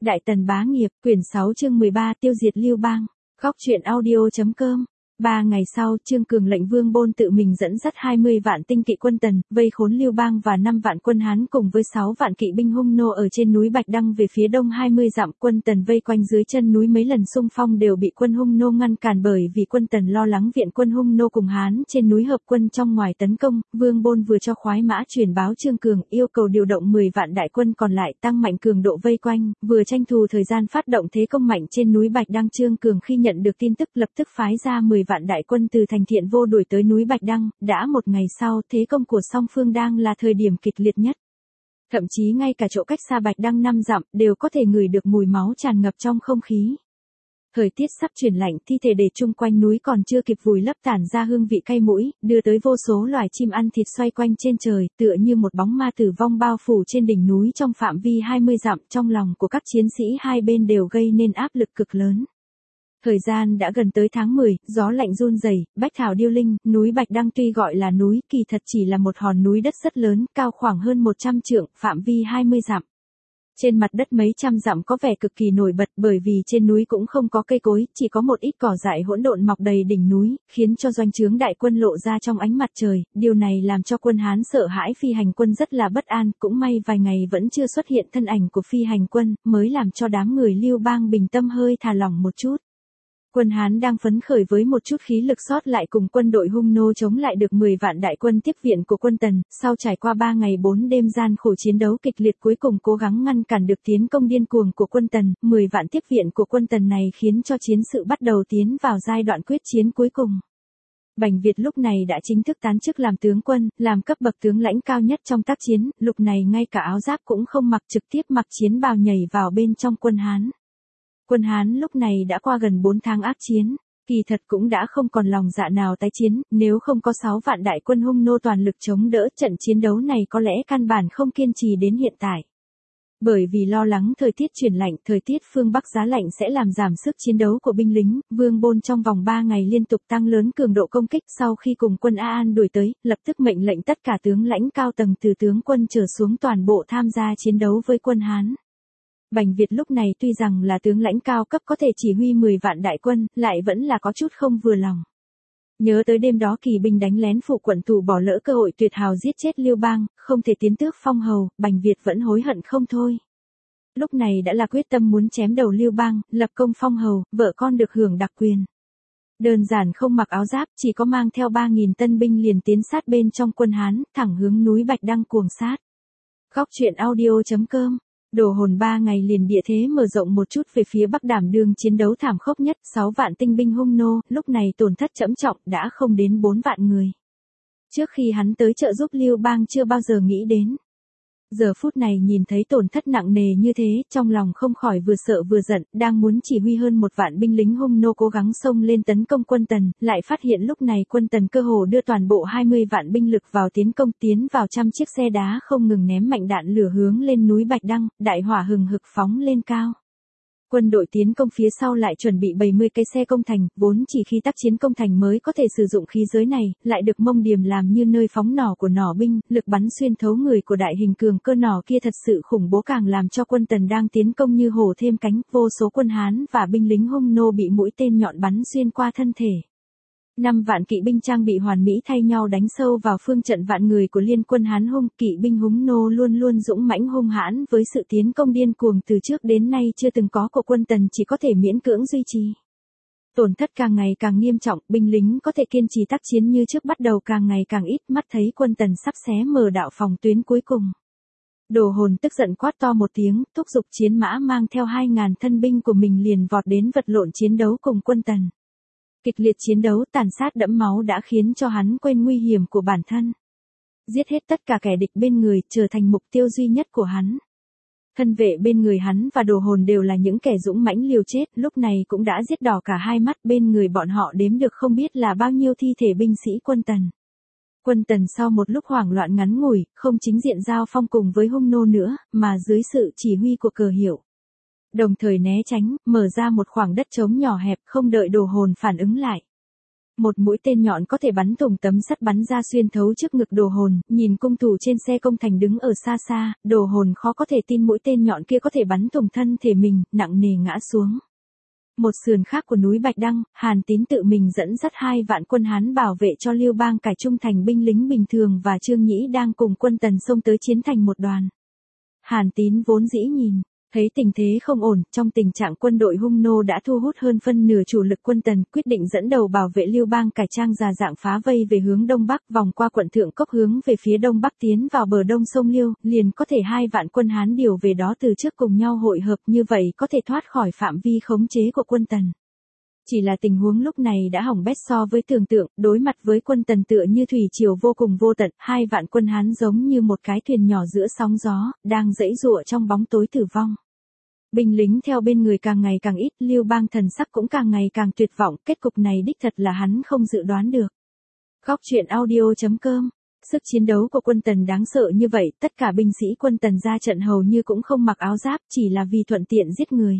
Đại Tần bá nghiệp, quyển 6 chương 13 tiêu diệt Lưu Bang. Góc truyện audio.com. 3 ngày sau, Trương Cường lệnh Vương Bôn tự mình dẫn dắt 20 vạn tinh kỵ quân Tần, vây khốn Lưu Bang và 5 vạn quân Hán cùng với 6 vạn kỵ binh Hung nô ở trên núi Bạch Đăng về phía đông 20 dặm. Quân Tần vây quanh dưới chân núi mấy lần xung phong đều bị quân Hung nô ngăn cản bởi vì quân Tần lo lắng viện quân Hung nô cùng Hán trên núi hợp quân trong ngoài tấn công. Vương Bôn vừa cho khoái mã truyền báo Trương Cường yêu cầu điều động 10 vạn đại quân còn lại tăng mạnh cường độ vây quanh, vừa tranh thủ thời gian phát động thế công mạnh trên núi Bạch Đăng. Trương Cường khi nhận được tin tức lập tức phái ra 10 vạn đại quân từ thành Thiện Vô đuổi tới núi Bạch Đăng. Đã một ngày sau, thế công của song phương đang là thời điểm kịch liệt nhất. Thậm chí ngay cả chỗ cách xa Bạch Đăng 5 dặm đều có thể ngửi được mùi máu tràn ngập trong không khí. Thời tiết sắp chuyển lạnh, thi thể để chung quanh núi còn chưa kịp vùi lấp tản ra hương vị cay mũi, đưa tới vô số loài chim ăn thịt xoay quanh trên trời, tựa như một bóng ma tử vong bao phủ trên đỉnh núi trong phạm vi 20 dặm. Trong lòng của các chiến sĩ hai bên đều gây nên áp lực cực lớn. Thời gian đã gần tới tháng 10, gió lạnh run rẩy, bách thảo điêu linh, núi Bạch Đăng tuy gọi là núi, kỳ thật chỉ là một hòn núi đất rất lớn, cao khoảng hơn 100 trượng, phạm vi 20 dặm. Trên mặt đất mấy trăm dặm có vẻ cực kỳ nổi bật bởi vì trên núi cũng không có cây cối, chỉ có một ít cỏ dại hỗn độn mọc đầy đỉnh núi, khiến cho doanh trướng đại quân lộ ra trong ánh mặt trời. Điều này làm cho quân Hán sợ hãi, phi hành quân rất là bất an, cũng may vài ngày vẫn chưa xuất hiện thân ảnh của phi hành quân, mới làm cho đám người Lưu Bang bình tâm hơi thả lỏng một chút. Quân Hán đang phấn khởi với một chút khí lực sót lại cùng quân đội Hung nô chống lại được 10 vạn đại quân tiếp viện của quân Tần. Sau trải qua 3 ngày 4 đêm gian khổ chiến đấu kịch liệt cuối cùng cố gắng ngăn cản được tiến công điên cuồng của quân Tần. 10 vạn tiếp viện của quân Tần này khiến cho chiến sự bắt đầu tiến vào giai đoạn quyết chiến cuối cùng. Bành Việt lúc này đã chính thức tán chức làm tướng quân, làm cấp bậc tướng lãnh cao nhất trong tác chiến. Lúc này ngay cả áo giáp cũng không mặc, trực tiếp mặc chiến bào nhảy vào bên trong quân Hán. Quân Hán lúc này đã qua gần 4 tháng ác chiến, kỳ thật cũng đã không còn lòng dạ nào tái chiến, nếu không có 6 vạn đại quân Hung nô toàn lực chống đỡ, trận chiến đấu này có lẽ căn bản không kiên trì đến hiện tại. Bởi vì lo lắng thời tiết chuyển lạnh, thời tiết phương Bắc giá lạnh sẽ làm giảm sức chiến đấu của binh lính, Vương Bôn trong vòng 3 ngày liên tục tăng lớn cường độ công kích. Sau khi cùng quân A An đuổi tới, lập tức mệnh lệnh tất cả tướng lãnh cao tầng từ tướng quân trở xuống toàn bộ tham gia chiến đấu với quân Hán. Bành Việt lúc này tuy rằng là tướng lãnh cao cấp có thể chỉ huy 10 vạn đại quân, lại vẫn là có chút không vừa lòng. Nhớ tới đêm đó kỳ binh đánh lén phụ quận thủ bỏ lỡ cơ hội tuyệt hào giết chết Lưu Bang, không thể tiến tước phong hầu, Bành Việt vẫn hối hận không thôi. Lúc này đã là quyết tâm muốn chém đầu Lưu Bang, lập công phong hầu, vợ con được hưởng đặc quyền. Đơn giản không mặc áo giáp, chỉ có mang theo 3.000 tân binh liền tiến sát bên trong quân Hán, thẳng hướng núi Bạch Đăng cuồng sát. Góc truyện audio.com. Đồ Hồn 3 ngày liền địa thế mở rộng một chút về phía Bắc, đảm đương chiến đấu thảm khốc nhất. 6 vạn tinh binh Hung nô, lúc này tổn thất trẫm trọng, đã không đến 4 vạn người. Trước khi hắn tới trợ giúp Lưu Bang chưa bao giờ nghĩ đến. Giờ phút này nhìn thấy tổn thất nặng nề như thế, trong lòng không khỏi vừa sợ vừa giận, đang muốn chỉ huy hơn 1 vạn binh lính Hung nô cố gắng xông lên tấn công quân Tần, lại phát hiện lúc này quân Tần cơ hồ đưa toàn bộ 20 vạn binh lực vào tiến công, tiến vào trăm chiếc xe đá không ngừng ném mạnh đạn lửa hướng lên núi Bạch Đăng, đại hỏa hừng hực phóng lên cao. Quân đội tiến công phía sau lại chuẩn bị 70 cây xe công thành, vốn chỉ khi tác chiến công thành mới có thể sử dụng khí giới này, lại được Mông Điềm làm như nơi phóng nỏ của nỏ binh, lực bắn xuyên thấu người của đại hình cường cơ nỏ kia thật sự khủng bố, càng làm cho quân Tần đang tiến công như hổ thêm cánh, vô số quân Hán và binh lính Hung nô bị mũi tên nhọn bắn xuyên qua thân thể. 5 vạn kỵ binh trang bị hoàn mỹ thay nhau đánh sâu vào phương trận vạn người của liên quân Hán Hung. Kỵ binh Hung nô luôn luôn dũng mãnh hung hãn, với sự tiến công điên cuồng từ trước đến nay chưa từng có của quân Tần chỉ có thể miễn cưỡng duy trì. Tổn thất càng ngày càng nghiêm trọng, binh lính có thể kiên trì tác chiến như trước bắt đầu càng ngày càng ít, mắt thấy quân Tần sắp xé mở đạo phòng tuyến cuối cùng. Đồ Hồn tức giận quát to một tiếng, thúc giục chiến mã mang theo 2.000 thân binh của mình liền vọt đến vật lộn chiến đấu cùng quân Tần. Kịch liệt chiến đấu tàn sát đẫm máu đã khiến cho hắn quên nguy hiểm của bản thân. Giết hết tất cả kẻ địch bên người, trở thành mục tiêu duy nhất của hắn. Thân vệ bên người hắn và Đồ Hồn đều là những kẻ dũng mãnh liều chết, lúc này cũng đã giết đỏ cả hai mắt, bên người bọn họ đếm được không biết là bao nhiêu thi thể binh sĩ quân Tần. Quân Tần sau một lúc hoảng loạn ngắn ngủi, không chính diện giao phong cùng với Hung nô nữa, mà dưới sự chỉ huy của Cờ Hiểu. Đồng thời né tránh, mở ra một khoảng đất trống nhỏ hẹp, không đợi Đồ Hồn phản ứng lại. Một mũi tên nhọn có thể bắn thủng tấm sắt bắn ra xuyên thấu trước ngực Đồ Hồn, nhìn cung thủ trên xe công thành đứng ở xa xa, Đồ Hồn khó có thể tin mũi tên nhọn kia có thể bắn thủng thân thể mình, nặng nề ngã xuống. Một sườn khác của núi Bạch Đăng, Hàn Tín tự mình dẫn dắt 2 vạn quân Hán bảo vệ cho Lưu Bang cải trung thành binh lính bình thường và Trương Nhĩ đang cùng quân Tần xông tới chiến thành một đoàn. Hàn Tín vốn dĩ nhìn thấy tình thế không ổn, trong tình trạng quân đội hung nô đã thu hút hơn phân nửa chủ lực quân Tần, quyết định dẫn đầu bảo vệ Lưu Bang cải trang già dạng phá vây về hướng đông bắc, vòng qua quận Thượng Cốc hướng về phía đông bắc tiến vào bờ đông sông Liêu, liền có thể 2 vạn quân Hán điều về đó từ trước cùng nhau hội hợp, như vậy có thể thoát khỏi phạm vi khống chế của quân Tần. Chỉ là tình huống lúc này đã hỏng bét so với tưởng tượng, đối mặt với quân Tần tựa như thủy triều vô cùng vô tận, 2 vạn quân Hán giống như một cái thuyền nhỏ giữa sóng gió, đang giãy giụa trong bóng tối tử vong. Binh lính theo bên người càng ngày càng ít, Lưu Bang thần sắc cũng càng ngày càng tuyệt vọng, kết cục này đích thật là hắn không dự đoán được. Góc truyện audio.com. Sức chiến đấu của quân Tần đáng sợ như vậy, tất cả binh sĩ quân Tần ra trận hầu như cũng không mặc áo giáp, chỉ là vì thuận tiện giết người.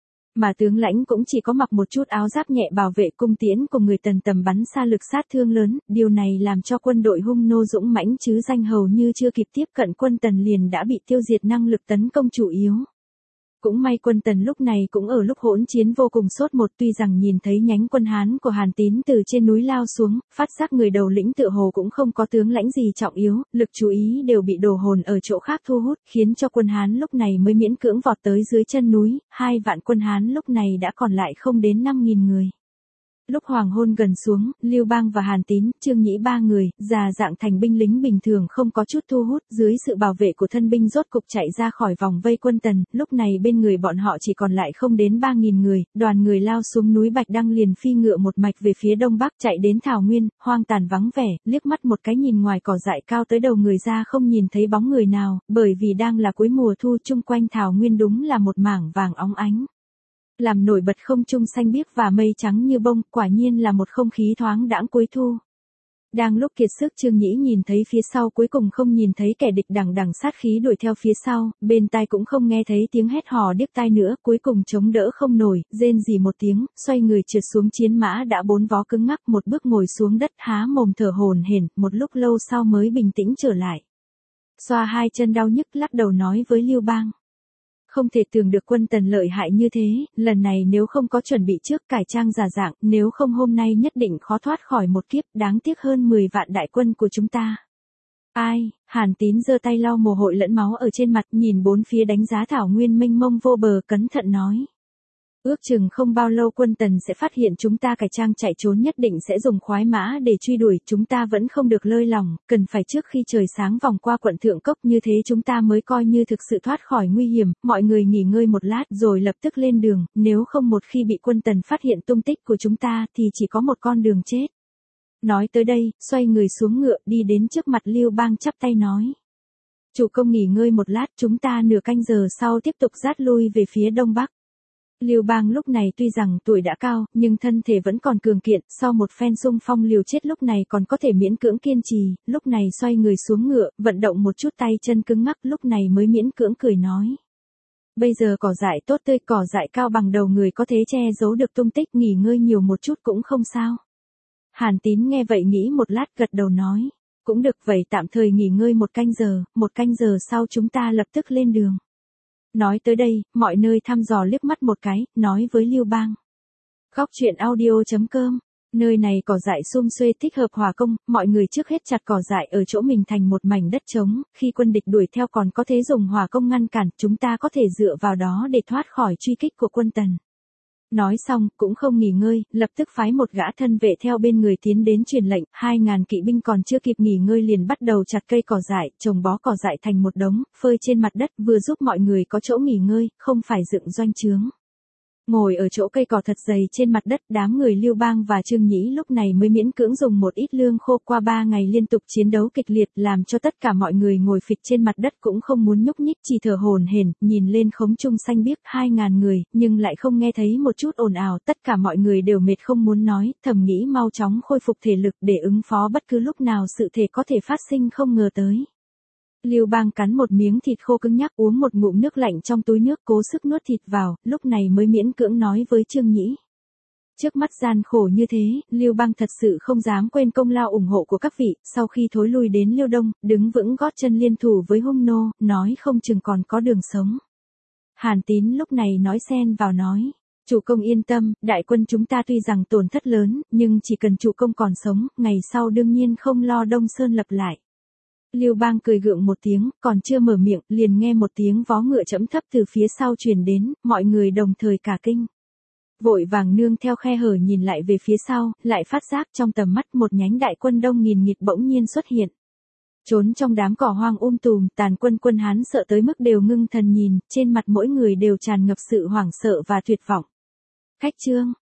Mà tướng lãnh cũng chỉ có mặc một chút áo giáp nhẹ bảo vệ cung tiễn của người Tần tầm bắn xa lực sát thương lớn, điều này làm cho quân đội hung nô dũng mãnh chứ danh hầu như chưa kịp tiếp cận quân Tần liền đã bị tiêu diệt năng lực tấn công chủ yếu. Cũng may quân Tần lúc này cũng ở lúc hỗn chiến vô cùng sốt một, tuy rằng nhìn thấy nhánh quân Hán của Hàn Tín từ trên núi lao xuống, phát giác người đầu lĩnh tựa hồ cũng không có tướng lãnh gì trọng yếu, lực chú ý đều bị Đồ Hồn ở chỗ khác thu hút, khiến cho quân Hán lúc này mới miễn cưỡng vọt tới dưới chân núi, 2 vạn quân Hán lúc này đã còn lại không đến 5.000 người. Lúc hoàng hôn gần xuống, Lưu Bang và Hàn Tín, Trương Nhĩ 3 người, già dạng thành binh lính bình thường không có chút thu hút, dưới sự bảo vệ của thân binh rốt cục chạy ra khỏi vòng vây quân Tần, lúc này bên người bọn họ chỉ còn lại không đến 3.000 người, đoàn người lao xuống núi Bạch Đăng liền phi ngựa một mạch về phía đông bắc chạy đến Thảo Nguyên, hoang tàn vắng vẻ, liếc mắt một cái nhìn ngoài cỏ dại cao tới đầu người ra không nhìn thấy bóng người nào, bởi vì đang là cuối mùa thu chung quanh Thảo Nguyên đúng là một mảng vàng óng ánh. Làm nổi bật không trung xanh biếc và mây trắng như bông, quả nhiên là một không khí thoáng đãng cuối thu. Đang lúc kiệt sức Trương Nhĩ nhìn thấy phía sau cuối cùng không nhìn thấy kẻ địch đằng đằng sát khí đuổi theo phía sau, bên tai cũng không nghe thấy tiếng hét hò điếc tai nữa, cuối cùng chống đỡ không nổi, rên rỉ một tiếng, xoay người trượt xuống chiến mã đã 4 vó cứng ngắc, một bước ngồi xuống đất há mồm thở hổn hển, một lúc lâu sau mới bình tĩnh trở lại. Xoa 2 chân đau nhức lắc đầu nói với Lưu Bang. Không thể tưởng được quân Tần lợi hại như thế, lần này nếu không có chuẩn bị trước cải trang giả dạng, nếu không hôm nay nhất định khó thoát khỏi một kiếp, đáng tiếc hơn 10 vạn đại quân của chúng ta. Ai, Hàn Tín giơ tay lau mồ hôi lẫn máu ở trên mặt, nhìn bốn phía đánh giá Thảo Nguyên mênh mông vô bờ, cẩn thận nói. Ước chừng không bao lâu quân Tần sẽ phát hiện chúng ta cải trang chạy trốn, nhất định sẽ dùng khoái mã để truy đuổi, chúng ta vẫn không được lơi lỏng, cần phải trước khi trời sáng vòng qua quận Thượng Cốc, như thế chúng ta mới coi như thực sự thoát khỏi nguy hiểm, mọi người nghỉ ngơi một lát rồi lập tức lên đường, nếu không một khi bị quân Tần phát hiện tung tích của chúng ta thì chỉ có một con đường chết. Nói tới đây, xoay người xuống ngựa đi đến trước mặt Lưu Bang chắp tay nói. Chủ công nghỉ ngơi một lát, chúng ta nửa canh giờ sau tiếp tục dát lui về phía đông bắc. Lưu Bang lúc này tuy rằng tuổi đã cao, nhưng thân thể vẫn còn cường kiện, sau một phen xung phong liều chết lúc này còn có thể miễn cưỡng kiên trì, lúc này xoay người xuống ngựa, vận động một chút tay chân cứng ngắc, lúc này mới miễn cưỡng cười nói. Bây giờ cỏ dại tốt tươi, cỏ dại cao bằng đầu người có thể che giấu được tung tích, nghỉ ngơi nhiều một chút cũng không sao. Hàn Tín nghe vậy nghĩ một lát gật đầu nói. Cũng được, vậy tạm thời nghỉ ngơi một canh giờ sau chúng ta lập tức lên đường. Nói tới đây, mọi nơi thăm dò liếc mắt một cái, nói với Lưu Bang. Góc truyện audio.com, nơi này cỏ dại sum xuê thích hợp hỏa công, mọi người trước hết chặt cỏ dại ở chỗ mình thành một mảnh đất trống, khi quân địch đuổi theo còn có thể dùng hỏa công ngăn cản, chúng ta có thể dựa vào đó để thoát khỏi truy kích của quân Tần. Nói xong, cũng không nghỉ ngơi, lập tức phái một gã thân vệ theo bên người tiến đến truyền lệnh, 2.000 kỵ binh còn chưa kịp nghỉ ngơi liền bắt đầu chặt cây cỏ dại, trồng bó cỏ dại thành một đống, phơi trên mặt đất, vừa giúp mọi người có chỗ nghỉ ngơi, không phải dựng doanh trướng. Ngồi ở chỗ cây cỏ thật dày trên mặt đất, đám người Lưu Bang và Trương Nhĩ lúc này mới miễn cưỡng dùng một ít lương khô, qua 3 ngày liên tục chiến đấu kịch liệt làm cho tất cả mọi người ngồi phịch trên mặt đất cũng không muốn nhúc nhích, chỉ thở hổn hển, nhìn lên khóm trung xanh biếc 2.000 người, nhưng lại không nghe thấy một chút ồn ào, tất cả mọi người đều mệt không muốn nói, thầm nghĩ mau chóng khôi phục thể lực để ứng phó bất cứ lúc nào sự thể có thể phát sinh không ngờ tới. Lưu Bang cắn một miếng thịt khô cứng nhắc, uống một ngụm nước lạnh trong túi nước, cố sức nuốt thịt vào, lúc này mới miễn cưỡng nói với Trương Nhĩ. Trước mắt gian khổ như thế, Lưu Bang thật sự không dám quên công lao ủng hộ của các vị, sau khi thối lui đến Liêu Đông, đứng vững gót chân liên thủ với hung nô, nói không chừng còn có đường sống. Hàn Tín lúc này nói xen vào nói, chủ công yên tâm, đại quân chúng ta tuy rằng tổn thất lớn, nhưng chỉ cần chủ công còn sống, ngày sau đương nhiên không lo Đông Sơn lập lại. Lưu Bang cười gượng một tiếng, còn chưa mở miệng, liền nghe một tiếng vó ngựa trẫm thấp từ phía sau truyền đến, mọi người đồng thời cả kinh. Vội vàng nương theo khe hở nhìn lại về phía sau, lại phát giác trong tầm mắt một nhánh đại quân đông nghìn nghịt bỗng nhiên xuất hiện. Trốn trong đám cỏ hoang tùm, tàn quân Hán sợ tới mức đều ngưng thần nhìn, trên mặt mỗi người đều tràn ngập sự hoảng sợ và tuyệt vọng. Khách Trương,